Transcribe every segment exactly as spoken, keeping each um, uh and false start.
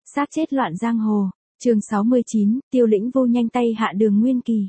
Xác chết loạn giang hồ, chương sáu mươi chín, Tiêu Lĩnh Vu nhanh tay hạ Đường Nguyên Kỳ.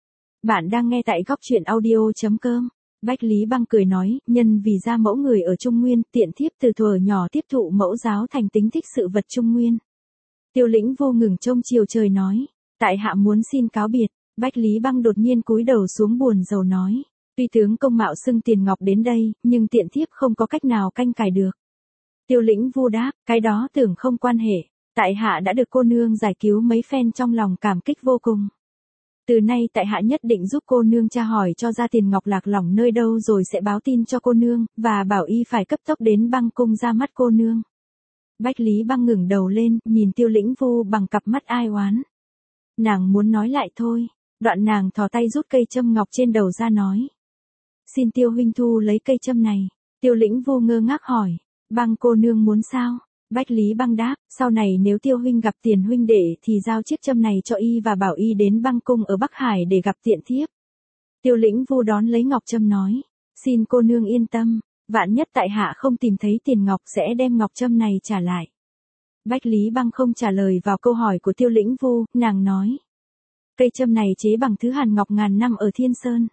Bạn đang nghe tại góc truyện audio.com. Bách Lý Băng cười nói, nhân vì ra mẫu người ở Trung Nguyên, tiện thiếp từ thuở nhỏ tiếp thụ mẫu giáo thành tính thích sự vật Trung Nguyên. Tiêu Lĩnh Vu ngừng trông chiều trời nói, tại hạ muốn xin cáo biệt. Bách Lý Băng đột nhiên cúi đầu xuống buồn rầu nói, tuy tướng công mạo xưng Tiền Ngọc đến đây, nhưng tiện thiếp không có cách nào canh cài được. Tiêu Lĩnh Vu đáp, cái đó tưởng không quan hệ, tại hạ đã được cô nương giải cứu mấy phen trong lòng cảm kích vô cùng. Từ nay tại hạ nhất định giúp cô nương tra hỏi cho ra Tiền Ngọc lạc lõng nơi đâu rồi sẽ báo tin cho cô nương, và bảo y phải cấp tốc đến Băng cung ra mắt cô nương. Bách Lý Băng ngẩng đầu lên, nhìn Tiêu Lĩnh Vu bằng cặp mắt ai oán. Nàng muốn nói lại thôi, đoạn nàng thò tay rút cây châm ngọc trên đầu ra nói. Xin Tiêu huynh thu lấy cây châm này. Tiêu Lĩnh Vu ngơ ngác hỏi, Băng cô nương muốn sao? Bách Lý Băng đáp, sau này nếu Tiêu huynh gặp Tiền huynh đệ thì giao chiếc châm này cho y và bảo y đến Băng cung ở Bắc Hải để gặp tiện thiếp. Tiêu Lĩnh Vu đón lấy ngọc châm nói, xin cô nương yên tâm, vạn nhất tại hạ không tìm thấy Tiền Ngọc sẽ đem ngọc châm này trả lại. Bách Lý Băng không trả lời vào câu hỏi của Tiêu Lĩnh Vu, nàng nói, cây châm này chế bằng thứ hàn ngọc ngàn năm ở Thiên Sơn.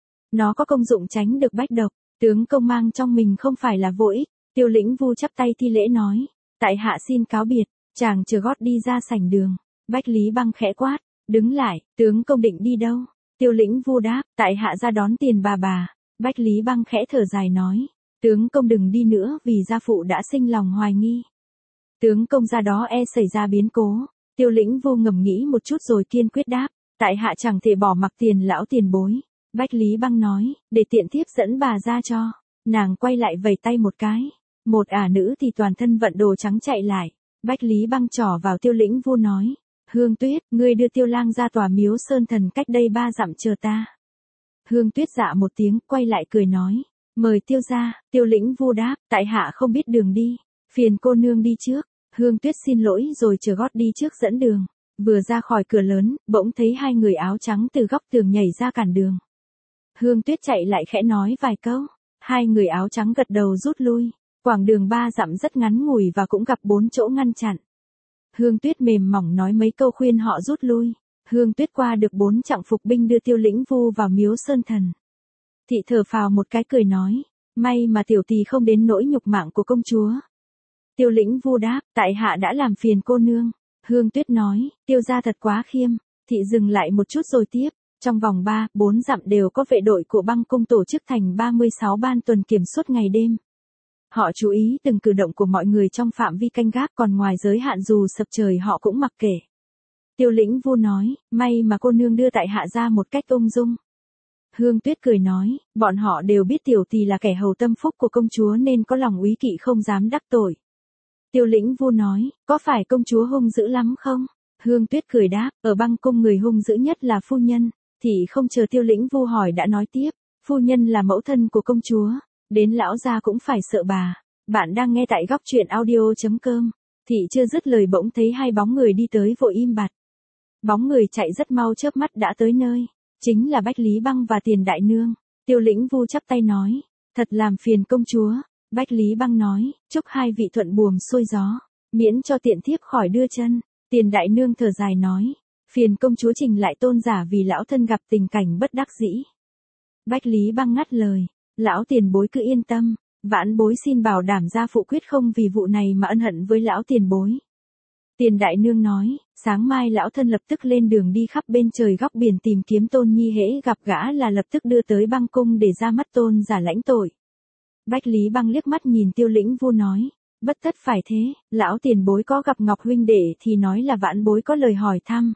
Nó có công dụng tránh được bách độc, tướng công mang trong mình không phải là vô ích. Tiêu Lĩnh Vu chắp tay thi lễ nói, tại hạ xin cáo biệt. Chàng chờ gót đi ra sảnh đường. Bách Lý Băng khẽ quát, đứng lại, tướng công định đi đâu? Tiêu Lĩnh Vu đáp, tại hạ ra đón Tiền bà bà. Bách Lý Băng khẽ thở dài nói, tướng công đừng đi nữa vì gia phụ đã sinh lòng hoài nghi. Tướng công ra đó e xảy ra biến cố. Tiêu Lĩnh Vu ngầm nghĩ một chút rồi kiên quyết đáp, tại hạ chẳng thể bỏ mặc Tiền lão tiền bối. Bách Lý Băng nói, để tiện thiếp dẫn bà ra cho. Nàng quay lại vẩy tay một cái. Một ả nữ thì toàn thân vận đồ trắng chạy lại. Bách Lý Băng trỏ vào Tiêu Lĩnh Vu nói, Hương Tuyết, ngươi đưa Tiêu lang ra tòa miếu sơn thần cách đây ba dặm chờ ta. Hương Tuyết dạ một tiếng, quay lại cười nói, mời Tiêu ra. Tiêu Lĩnh Vu đáp, tại hạ không biết đường đi, phiền cô nương đi trước. Hương Tuyết xin lỗi rồi chờ gót đi trước dẫn đường. Vừa ra khỏi cửa lớn, bỗng thấy hai người áo trắng từ góc tường nhảy ra cản đường. Hương Tuyết chạy lại khẽ nói vài câu, hai người áo trắng gật đầu rút lui. Quảng đường ba dặm rất ngắn ngủi và cũng gặp bốn chỗ ngăn chặn. Hương Tuyết mềm mỏng nói mấy câu khuyên họ rút lui. Hương Tuyết qua được bốn chặng phục binh đưa Tiêu Lĩnh Vu vào miếu sơn thần. Thị thở phào một cái cười nói, may mà tiểu tỳ không đến nỗi nhục mạng của công chúa. Tiêu Lĩnh Vu đáp, tại hạ đã làm phiền cô nương. Hương Tuyết nói, Tiêu gia thật quá khiêm. Thị dừng lại một chút rồi tiếp, trong vòng ba, bốn dặm đều có vệ đội của Băng cung tổ chức thành ba mươi sáu ban tuần kiểm suốt ngày đêm. Họ chú ý từng cử động của mọi người trong phạm vi canh gác, còn ngoài giới hạn dù sập trời họ cũng mặc kệ. Tiêu Lĩnh Vu nói, may mà cô nương đưa tại hạ ra một cách ung dung. Hương Tuyết cười nói, bọn họ đều biết tiểu tỳ là kẻ hầu tâm phúc của công chúa nên có lòng úy kỵ không dám đắc tội. Tiêu Lĩnh Vu nói, có phải công chúa hung dữ lắm không? Hương Tuyết cười đáp, ở Băng cung người hung dữ nhất là phu nhân. Thì không chờ Tiêu Lĩnh Vu hỏi đã nói tiếp, phu nhân là mẫu thân của công chúa. Đến lão gia cũng phải sợ bà. Bạn đang nghe tại góc truyện audio.com. Thị chưa dứt lời bỗng thấy hai bóng người đi tới vội im bặt. Bóng người chạy rất mau chớp mắt đã tới nơi. Chính là Bách Lý Băng và Tiền đại nương. Tiêu Lĩnh Vu chắp tay nói, thật làm phiền công chúa. Bách Lý Băng nói, chúc hai vị thuận buồm xuôi gió, miễn cho tiện thiếp khỏi đưa chân. Tiền đại nương thở dài nói, phiền công chúa trình lại tôn giả vì lão thân gặp tình cảnh bất đắc dĩ. Bách Lý Băng ngắt lời, lão tiền bối cứ yên tâm, vãn bối xin bảo đảm gia phụ quyết không vì vụ này mà ân hận với lão tiền bối. Tiền đại nương nói, sáng mai lão thân lập tức lên đường đi khắp bên trời góc biển tìm kiếm Tôn Nhi, hễ gặp gã là lập tức đưa tới Băng cung để ra mắt tôn giả lãnh tội. Bách Lý Băng liếc mắt nhìn Tiêu Lĩnh Vu nói, bất tất phải thế, lão tiền bối có gặp Ngọc huynh đệ thì nói là vãn bối có lời hỏi thăm.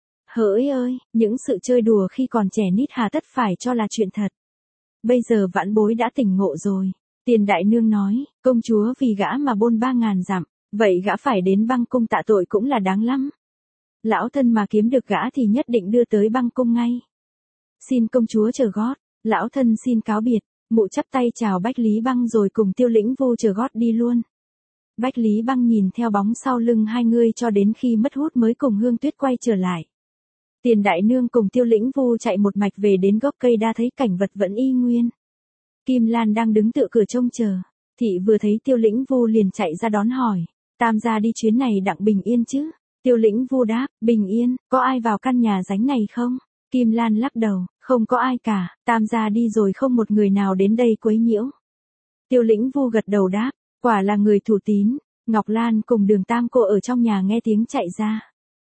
Hỡi ơi, những sự chơi đùa khi còn trẻ nít hà tất phải cho là chuyện thật. Bây giờ vãn bối đã tỉnh ngộ rồi. Tiền đại nương nói, công chúa vì gã mà bôn ba ngàn dặm, vậy gã phải đến Băng cung tạ tội cũng là đáng lắm. Lão thân mà kiếm được gã thì nhất định đưa tới Băng cung ngay. Xin công chúa chờ gót, lão thân xin cáo biệt. Mụ chắp tay chào Bách Lý Băng rồi cùng Tiêu Lĩnh Vu chờ gót đi luôn. Bách Lý Băng nhìn theo bóng sau lưng hai người cho đến khi mất hút mới cùng Hương Tuyết quay trở lại. Tiền đại nương cùng Tiêu Lĩnh Vu chạy một mạch về đến gốc cây đa thấy cảnh vật vẫn y nguyên. Kim Lan đang đứng tựa cửa trông chờ. Thị vừa thấy Tiêu Lĩnh Vu liền chạy ra đón hỏi. Tam gia đi chuyến này đặng bình yên chứ? Tiêu Lĩnh Vu đáp, bình yên, có ai vào căn nhà ránh này không? Kim Lan lắc đầu, không có ai cả, Tam gia đi rồi không một người nào đến đây quấy nhiễu. Tiêu Lĩnh Vu gật đầu đáp, quả là người thủ tín. Ngọc Lan cùng Đường Tam cô ở trong nhà nghe tiếng chạy ra.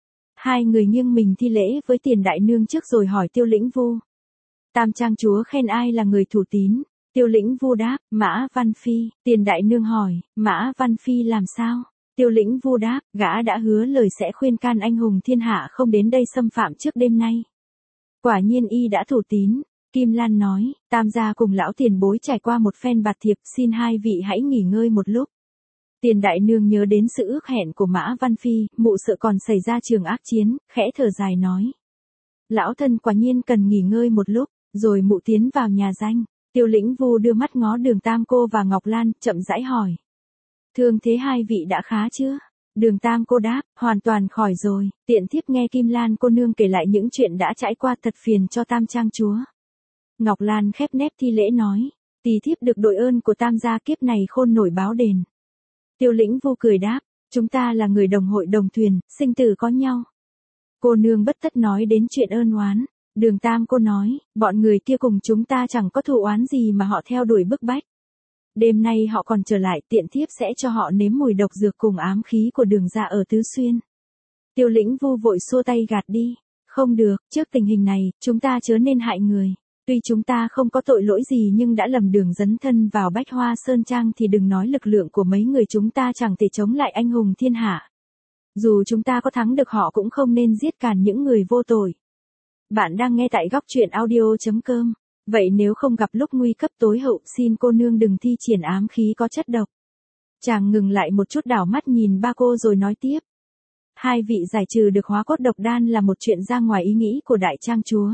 Hai người nghiêng mình thi lễ với Tiền đại nương trước rồi hỏi Tiêu Lĩnh Vu. Tam trang chúa khen ai là người thủ tín? Tiêu Lĩnh Vu đáp, Mã Văn Phi. Tiền đại nương hỏi, Mã Văn Phi làm sao? Tiêu Lĩnh Vu đáp, gã đã hứa lời sẽ khuyên can anh hùng thiên hạ không đến đây xâm phạm trước đêm nay. Quả nhiên y đã thủ tín. Kim Lan nói, Tam gia cùng lão tiền bối trải qua một phen bạt thiệp, xin hai vị hãy nghỉ ngơi một lúc. Tiền đại nương nhớ đến sự ước hẹn của Mã Văn Phi, mụ sợ còn xảy ra trường ác chiến, khẽ thở dài nói. Lão thân quả nhiên cần nghỉ ngơi một lúc, rồi mụ tiến vào nhà danh. Tiêu Lĩnh Vu đưa mắt ngó Đường Tam cô và Ngọc Lan, chậm rãi hỏi. Thương thế hai vị đã khá chưa? Đường Tam cô đáp, hoàn toàn khỏi rồi. Tiện thiếp nghe Kim Lan cô nương kể lại những chuyện đã trải qua thật phiền cho Tam trang chúa. Ngọc Lan khép nép thi lễ nói, tỳ thiếp được đội ơn của Tam gia kiếp này khôn nổi báo đền. Tiêu Lĩnh Vu cười đáp, chúng ta là người đồng hội đồng thuyền, sinh tử có nhau. Cô nương bất tất nói đến chuyện ơn oán. Đường Tam cô nói, bọn người kia cùng chúng ta chẳng có thù oán gì mà họ theo đuổi bức bách. Đêm nay họ còn trở lại, tiện thiếp sẽ cho họ nếm mùi độc dược cùng ám khí của Đường gia ở Tứ Xuyên. Tiêu Lĩnh Vu vội xua tay gạt đi, không được, trước tình hình này, chúng ta chớ nên hại người. Tuy chúng ta không có tội lỗi gì nhưng đã lầm đường dấn thân vào Bách Hoa Sơn Trang thì đừng nói lực lượng của mấy người chúng ta chẳng thể chống lại anh hùng thiên hạ. Dù chúng ta có thắng được họ cũng không nên giết càn những người vô tội. Bạn đang nghe tại góc truyện audio chấm com. Vậy nếu không gặp lúc nguy cấp tối hậu xin cô nương đừng thi triển ám khí có chất độc. Chàng ngừng lại một chút đảo mắt nhìn ba cô rồi nói tiếp. Hai vị giải trừ được hóa cốt độc đan là một chuyện ra ngoài ý nghĩ của đại trang chúa.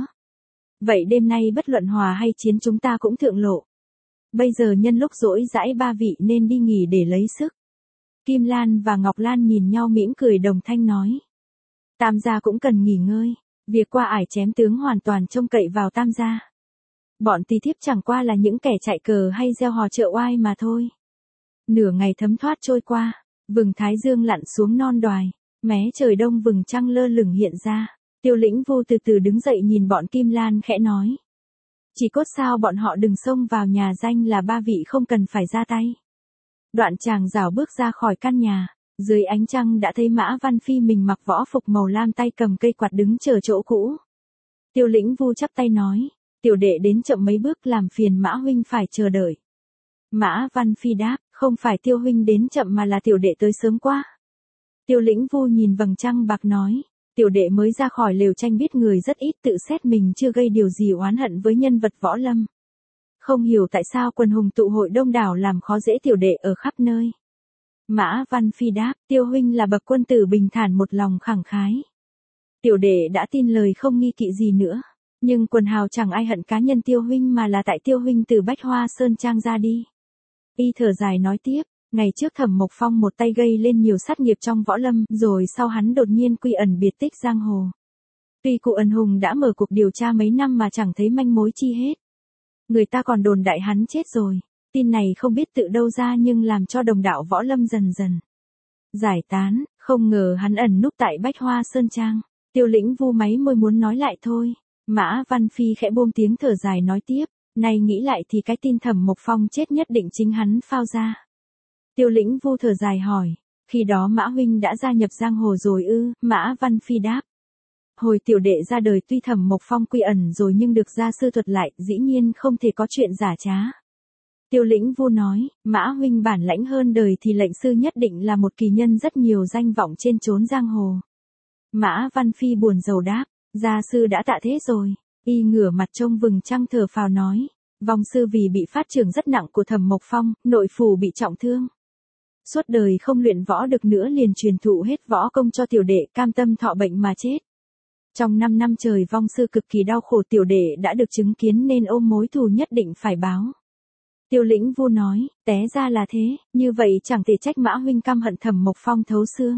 Vậy đêm nay bất luận hòa hay chiến chúng ta cũng thượng lộ. Bây giờ nhân lúc rỗi rãi ba vị nên đi nghỉ để lấy sức. Kim Lan và Ngọc Lan nhìn nhau mỉm cười đồng thanh nói. Tam gia cũng cần nghỉ ngơi. Việc qua ải chém tướng hoàn toàn trông cậy vào Tam gia. Bọn tỳ thiếp chẳng qua là những kẻ chạy cờ hay gieo hò trợ oai mà thôi. Nửa ngày thấm thoát trôi qua, vầng thái dương lặn xuống non đoài, mé trời đông vầng trăng lơ lửng hiện ra. Tiêu Lĩnh Vu từ từ đứng dậy nhìn bọn Kim Lan khẽ nói. Chỉ cốt sao bọn họ đừng xông vào nhà danh là ba vị không cần phải ra tay. Đoạn chàng rảo bước ra khỏi căn nhà, dưới ánh trăng đã thấy Mã Văn Phi mình mặc võ phục màu lam tay cầm cây quạt đứng chờ chỗ cũ. Tiêu Lĩnh Vu chắp tay nói, tiểu đệ đến chậm mấy bước làm phiền Mã huynh phải chờ đợi. Mã Văn Phi đáp, không phải Tiêu huynh đến chậm mà là tiểu đệ tới sớm quá. Tiêu Lĩnh Vu nhìn vầng trăng bạc nói. Tiểu đệ mới ra khỏi lều tranh biết người rất ít tự xét mình chưa gây điều gì oán hận với nhân vật võ lâm. Không hiểu tại sao quần hùng tụ hội đông đảo làm khó dễ tiểu đệ ở khắp nơi. Mã Văn Phi đáp, Tiêu huynh là bậc quân tử bình thản một lòng khẳng khái. Tiểu đệ đã tin lời không nghi kỵ gì nữa. Nhưng quần hào chẳng ai hận cá nhân Tiêu huynh mà là tại Tiêu huynh từ Bách Hoa Sơn Trang ra đi. Y thở dài nói tiếp. Ngày trước Thẩm Mộc Phong một tay gây lên nhiều sát nghiệp trong võ lâm, rồi sau hắn đột nhiên quy ẩn biệt tích giang hồ. Tuy cụ ẩn hùng đã mở cuộc điều tra mấy năm mà chẳng thấy manh mối chi hết. Người ta còn đồn đại hắn chết rồi. Tin này không biết tự đâu ra nhưng làm cho đồng đạo võ lâm dần dần giải tán, không ngờ hắn ẩn núp tại Bách Hoa Sơn Trang. Tiêu Lĩnh Vu máy môi muốn nói lại thôi. Mã Văn Phi khẽ buông tiếng thở dài nói tiếp, nay nghĩ lại thì cái tin Thẩm Mộc Phong chết nhất định chính hắn phao ra. Tiêu Lĩnh Vu thở dài hỏi, khi đó Mã huynh đã gia nhập giang hồ rồi ư? Mã Văn Phi đáp. Hồi tiểu đệ ra đời tuy Thẩm Mộc Phong quy ẩn rồi nhưng được gia sư thuật lại, dĩ nhiên không thể có chuyện giả trá. Tiêu Lĩnh Vu nói, Mã huynh bản lãnh hơn đời thì lệnh sư nhất định là một kỳ nhân rất nhiều danh vọng trên chốn giang hồ. Mã Văn Phi buồn rầu đáp, gia sư đã tạ thế rồi. Y ngửa mặt trông vầng trăng thở phào nói, vong sư vì bị phát trưởng rất nặng của Thẩm Mộc Phong, nội phủ bị trọng thương. Suốt đời không luyện võ được nữa liền truyền thụ hết võ công cho tiểu đệ, cam tâm thọ bệnh mà chết. Trong năm năm trời vong sư cực kỳ đau khổ, tiểu đệ đã được chứng kiến nên ôm mối thù nhất định phải báo. Tiêu Lĩnh Vu nói, té ra là thế, như vậy chẳng thể trách Mã huynh căm hận Thẩm Mộc Phong thấu xương.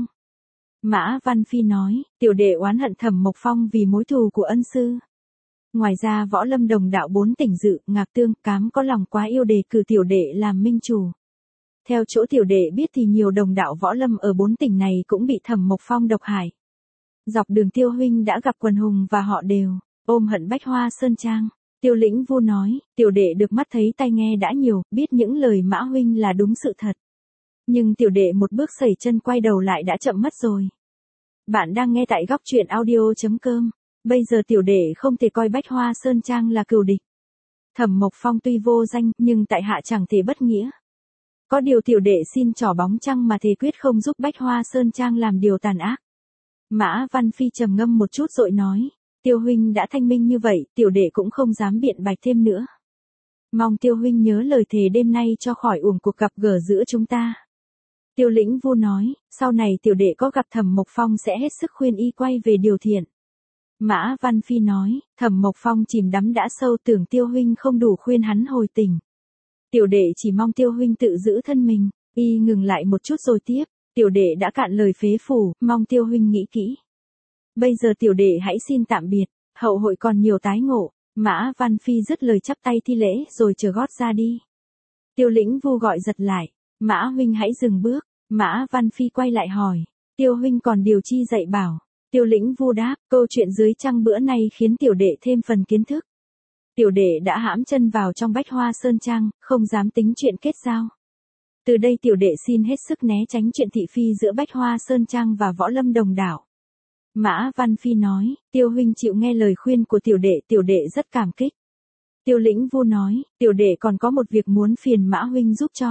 Mã Văn Phi nói, tiểu đệ oán hận Thẩm Mộc Phong vì mối thù của ân sư. Ngoài ra võ lâm đồng đạo bốn tỉnh Dự, Ngạc Tương, Cám có lòng quá yêu đề cử tiểu đệ làm minh chủ. Theo chỗ tiểu đệ biết thì nhiều đồng đạo võ lâm ở bốn tỉnh này cũng bị Thẩm Mộc Phong độc hại. Dọc đường Tiêu huynh đã gặp quần hùng và họ đều ôm hận Bách Hoa Sơn Trang. Tiêu Lĩnh Vu nói, tiểu đệ được mắt thấy tai nghe đã nhiều, biết những lời Mã huynh là đúng sự thật. Nhưng tiểu đệ một bước sẩy chân quay đầu lại đã chậm mất rồi. Bạn đang nghe tại góc truyện audio.com. Bây giờ tiểu đệ không thể coi Bách Hoa Sơn Trang là cừu địch. Thẩm Mộc Phong tuy vô danh, nhưng tại hạ chẳng thể bất nghĩa. Có điều tiểu đệ xin trỏ bóng trăng mà thề quyết không giúp Bách Hoa Sơn Trang làm điều tàn ác. Mã Văn Phi trầm ngâm một chút rồi nói, Tiêu huynh đã thanh minh như vậy, tiểu đệ cũng không dám biện bạch thêm nữa. Mong Tiêu huynh nhớ lời thề đêm nay cho khỏi uổng cuộc gặp gỡ giữa chúng ta. Tiêu Lĩnh Vu nói, sau này tiểu đệ có gặp Thẩm Mộc Phong sẽ hết sức khuyên y quay về điều thiện. Mã Văn Phi nói, Thẩm Mộc Phong chìm đắm đã sâu, tưởng Tiêu huynh không đủ khuyên hắn hồi tỉnh. Tiểu đệ chỉ mong Tiêu huynh tự giữ thân mình. Y ngừng lại một chút rồi tiếp, tiểu đệ đã cạn lời phế phủ, mong Tiêu huynh nghĩ kỹ. Bây giờ tiểu đệ hãy xin tạm biệt, hậu hội còn nhiều tái ngộ. Mã Văn Phi dứt lời chắp tay thi lễ rồi chờ gót ra đi. Tiêu Lĩnh Vu gọi giật lại, Mã huynh hãy dừng bước. Mã Văn Phi quay lại hỏi, Tiêu huynh còn điều chi dạy bảo. Tiêu Lĩnh Vu đáp, câu chuyện dưới trăng bữa nay khiến tiểu đệ thêm phần kiến thức. Tiểu đệ đã hãm chân vào trong Bách Hoa Sơn Trang, không dám tính chuyện kết giao. Từ đây tiểu đệ xin hết sức né tránh chuyện thị phi giữa Bách Hoa Sơn Trang và võ lâm đồng đảo. Mã Văn Phi nói, Tiêu huynh chịu nghe lời khuyên của tiểu đệ, tiểu đệ rất cảm kích. Tiêu Lĩnh Vu nói, tiểu đệ còn có một việc muốn phiền Mã huynh giúp cho.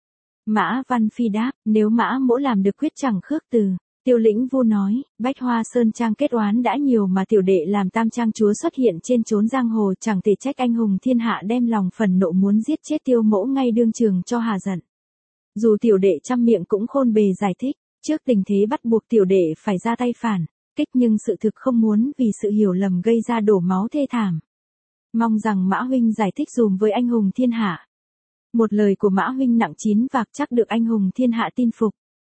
Mã Văn Phi đáp, nếu Mã mỗ làm được quyết chẳng khước từ. Tiêu Lĩnh Vu nói, Bách Hoa Sơn Trang kết oán đã nhiều mà tiểu đệ làm tam trang chúa xuất hiện trên chốn giang hồ, chẳng thể trách anh hùng thiên hạ đem lòng phần nộ muốn giết chết Tiêu mỗ ngay đương trường cho hà giận. Dù tiểu đệ trăm miệng cũng khôn bề giải thích, trước tình thế bắt buộc tiểu đệ phải ra tay phản kích, nhưng sự thực không muốn vì sự hiểu lầm gây ra đổ máu thê thảm. Mong rằng Mã huynh giải thích dùm với anh hùng thiên hạ. Một lời của Mã huynh nặng chín vạc chắc được anh hùng thiên hạ tin phục.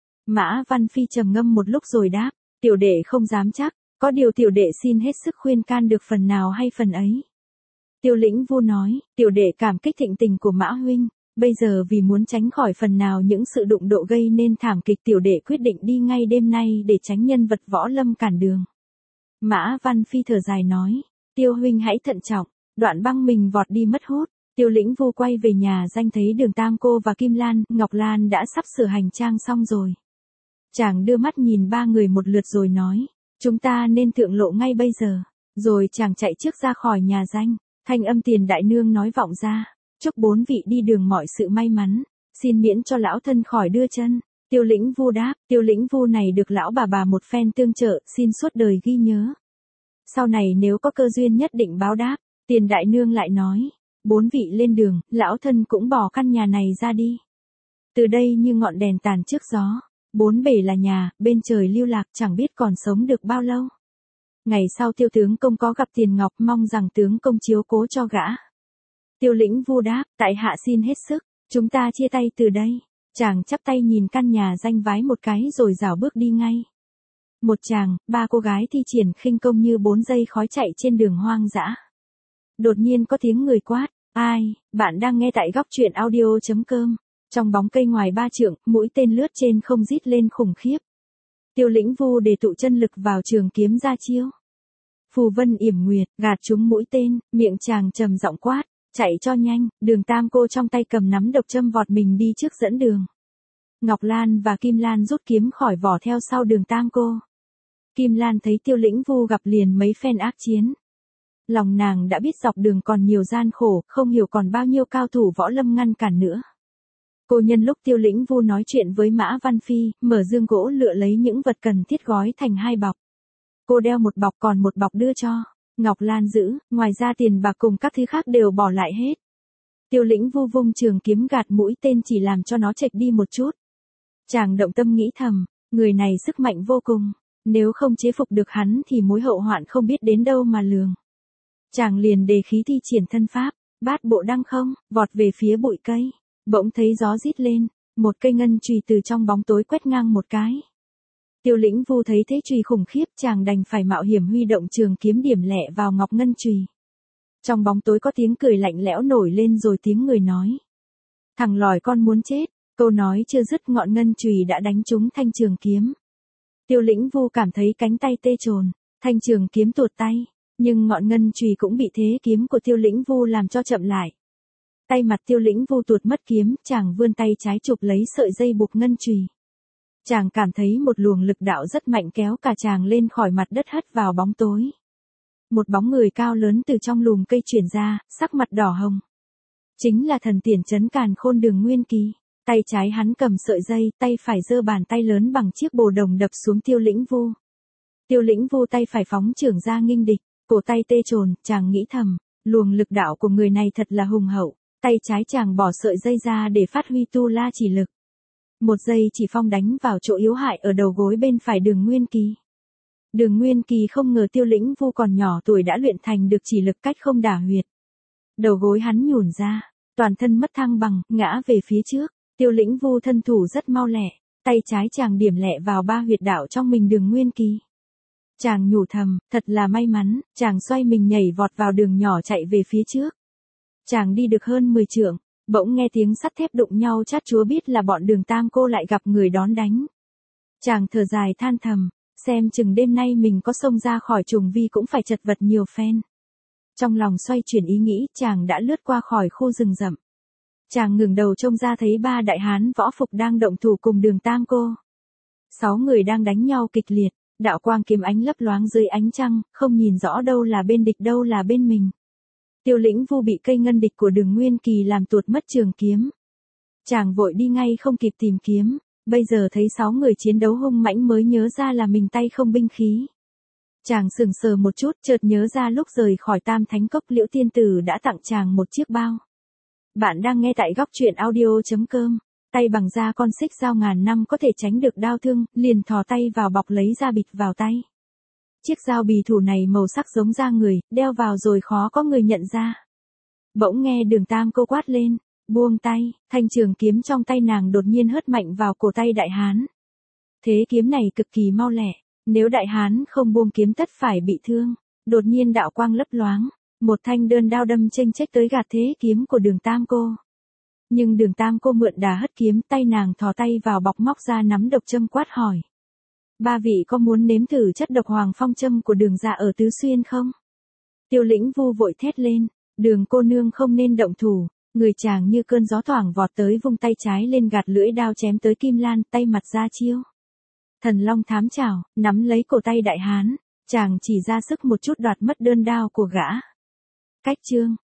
Mã Văn Phi trầm ngâm một lúc rồi đáp, tiểu đệ không dám chắc, có điều tiểu đệ xin hết sức khuyên can được phần nào hay phần ấy. Tiêu Lĩnh Vu nói, tiểu đệ cảm kích thịnh tình của Mã huynh, bây giờ vì muốn tránh khỏi phần nào những sự đụng độ gây nên thảm kịch, tiểu đệ quyết định đi ngay đêm nay để tránh nhân vật võ lâm cản đường. Mã Văn Phi thở dài nói, Tiêu huynh hãy thận trọng. Đoạn băng mình vọt đi mất hút. Tiêu Lĩnh Vu quay về nhà danh thấy Đường Tam Cô và Kim Lan, Ngọc Lan đã sắp sửa hành trang xong rồi. Chàng đưa mắt nhìn ba người một lượt rồi nói, chúng ta nên thượng lộ ngay bây giờ. Rồi chàng chạy trước ra khỏi nhà danh, thanh âm Tiền đại nương nói vọng ra, chúc bốn vị đi đường mọi sự may mắn, xin miễn cho lão thân khỏi đưa chân. Tiêu Lĩnh Vu đáp, Tiêu Lĩnh Vu này được lão bà bà một phen tương trợ, xin suốt đời ghi nhớ. Sau này nếu có cơ duyên nhất định báo đáp. Tiền đại nương lại nói, bốn vị lên đường, lão thân cũng bỏ căn nhà này ra đi. Từ đây như ngọn đèn tàn trước gió, bốn bể là nhà, bên trời lưu lạc, chẳng biết còn sống được bao lâu. Ngày sau Tiêu tướng công có gặp Tiền Ngọc, mong rằng tướng công chiếu cố cho gã. Tiêu Lĩnh Vu đáp, tại hạ xin hết sức, chúng ta chia tay từ đây. Chàng chắp tay nhìn căn nhà danh vái một cái rồi rảo bước đi ngay. Một chàng, ba cô gái thi triển khinh công như bốn dây khói chạy trên đường hoang dã. Đột nhiên có tiếng người quát, ai, bạn đang nghe tại góc truyện audio.com. Trong bóng cây ngoài ba trượng, mũi tên lướt trên không rít lên khủng khiếp. Tiêu Lĩnh Vu để tụ chân lực vào trường kiếm ra chiêu. Phù vân yểm nguyệt, gạt trúng mũi tên, miệng chàng trầm giọng quát, chạy cho nhanh. Đường Tam Cô trong tay cầm nắm độc châm vọt mình đi trước dẫn đường. Ngọc Lan và Kim Lan rút kiếm khỏi vỏ theo sau Đường Tam Cô. Kim Lan thấy Tiêu Lĩnh Vu gặp liền mấy phen ác chiến. Lòng nàng đã biết dọc đường còn nhiều gian khổ, không hiểu còn bao nhiêu cao thủ võ lâm ngăn cản nữa. Cô nhân lúc Tiêu Lĩnh Vu nói chuyện với Mã Văn Phi, mở dương gỗ lựa lấy những vật cần thiết gói thành hai bọc. Cô đeo một bọc còn một bọc đưa cho Ngọc Lan giữ, ngoài ra tiền bạc cùng các thứ khác đều bỏ lại hết. Tiêu Lĩnh Vu vung trường kiếm gạt mũi tên chỉ làm cho nó chệch đi một chút. Chàng động tâm nghĩ thầm, người này sức mạnh vô cùng, nếu không chế phục được hắn thì mối hậu hoạn không biết đến đâu mà lường. Chàng liền đề khí thi triển thân pháp, bát bộ đăng không, vọt về phía bụi cây. Bỗng thấy gió rít lên, một cây ngân chùy từ trong bóng tối quét ngang một cái. Tiêu Lĩnh Vu thấy thế chùy khủng khiếp, chàng đành phải mạo hiểm huy động trường kiếm điểm lẻ vào ngọc ngân chùy. Trong bóng tối có tiếng cười lạnh lẽo nổi lên rồi tiếng người nói. Thằng lòi con muốn chết, Câu nói chưa dứt ngọn ngân chùy đã đánh trúng thanh trường kiếm. Tiêu Lĩnh Vu cảm thấy cánh tay tê chồn, thanh trường kiếm tuột tay, nhưng ngọn ngân chùy cũng bị thế kiếm của Tiêu Lĩnh Vu làm cho chậm lại. Tay mặt Tiêu Lĩnh Vu tuột mất kiếm, chàng vươn tay trái chụp lấy sợi dây buộc ngân chùy. Chàng cảm thấy một luồng lực đạo rất mạnh kéo cả chàng lên khỏi mặt đất hất vào bóng tối. Một bóng người cao lớn từ trong lùm cây chuyển ra, sắc mặt đỏ hồng. Chính là thần tiền trấn Càn Khôn Đường Nguyên Kỳ. Tay trái hắn cầm sợi dây, tay phải giơ bàn tay lớn bằng chiếc bồ đồng đập xuống Tiêu Lĩnh Vu. Tiêu Lĩnh Vu tay phải phóng chưởng ra nghênh địch, cổ tay tê chồn, chàng nghĩ thầm, luồng lực đạo của người này thật là hùng hậu. Tay trái chàng bỏ sợi dây ra để phát huy tu la chỉ lực. Một giây chỉ phong đánh vào chỗ yếu hại ở đầu gối bên phải Đường Nguyên Kỳ. Đường Nguyên Kỳ không ngờ Tiêu Lĩnh Vu còn nhỏ tuổi đã luyện thành được chỉ lực cách không đả huyệt. Đầu gối hắn nhũn ra, toàn thân mất thăng bằng, ngã về phía trước. Tiêu Lĩnh Vu thân thủ rất mau lẹ, tay trái chàng điểm lẹ vào ba huyệt đạo trong mình Đường Nguyên Kỳ. Chàng nhủ thầm, thật là may mắn, chàng xoay mình nhảy vọt vào đường nhỏ chạy về phía trước. Chàng đi được hơn mười trượng, bỗng nghe tiếng sắt thép đụng nhau chát chúa biết là bọn Đường Tam Cô lại gặp người đón đánh. Chàng thở dài than thầm, xem chừng đêm nay mình có xông ra khỏi trùng vi cũng phải chật vật nhiều phen. Trong lòng xoay chuyển ý nghĩ, chàng đã lướt qua khỏi khu rừng rậm. Chàng ngừng đầu trông ra thấy ba đại hán võ phục đang động thủ cùng Đường Tam Cô. Sáu người đang đánh nhau kịch liệt, đạo quang kiếm ánh lấp loáng dưới ánh trăng, không nhìn rõ đâu là bên địch đâu là bên mình. Tiêu Lĩnh Vu bị cây ngân địch của Đường Nguyên Kỳ làm tuột mất trường kiếm. Chàng vội đi ngay không kịp tìm kiếm, bây giờ thấy sáu người chiến đấu hung mãnh mới nhớ ra là mình tay không binh khí. Chàng sừng sờ một chút, chợt nhớ ra lúc rời khỏi Tam Thánh Cốc Liễu Tiên Tử đã tặng chàng một chiếc bao. Bạn đang nghe tại góc truyện audio.com. Tay bằng da con xích dao ngàn năm có thể tránh được đau thương, liền thò tay vào bọc lấy ra bịt vào tay. Chiếc dao bì thủ này màu sắc giống da người, đeo vào rồi khó có người nhận ra. Bỗng nghe Đường Tam Cô quát lên, buông tay, thanh trường kiếm trong tay nàng đột nhiên hất mạnh vào cổ tay đại hán. Thế kiếm này cực kỳ mau lẹ, nếu đại hán không buông kiếm tất phải bị thương. Đột nhiên đạo quang lấp loáng, một thanh đơn đao đâm chênh chếch tới gạt thế kiếm của Đường Tam Cô. Nhưng Đường Tam Cô mượn đà hất kiếm, tay nàng thò tay vào bọc móc ra nắm độc châm quát hỏi. Ba vị có muốn nếm thử chất độc hoàng phong châm của Đường gia ở Tứ Xuyên không? Tiêu Lĩnh Vu vội thét lên, Đường cô nương không nên động thủ. Người chàng như cơn gió thoảng vọt tới vung tay trái lên gạt lưỡi đao chém tới kim lan, tay mặt ra chiêu. Thần long thám chảo, nắm lấy cổ tay đại hán, chàng chỉ ra sức một chút đoạt mất đơn đao của gã. Cách chương,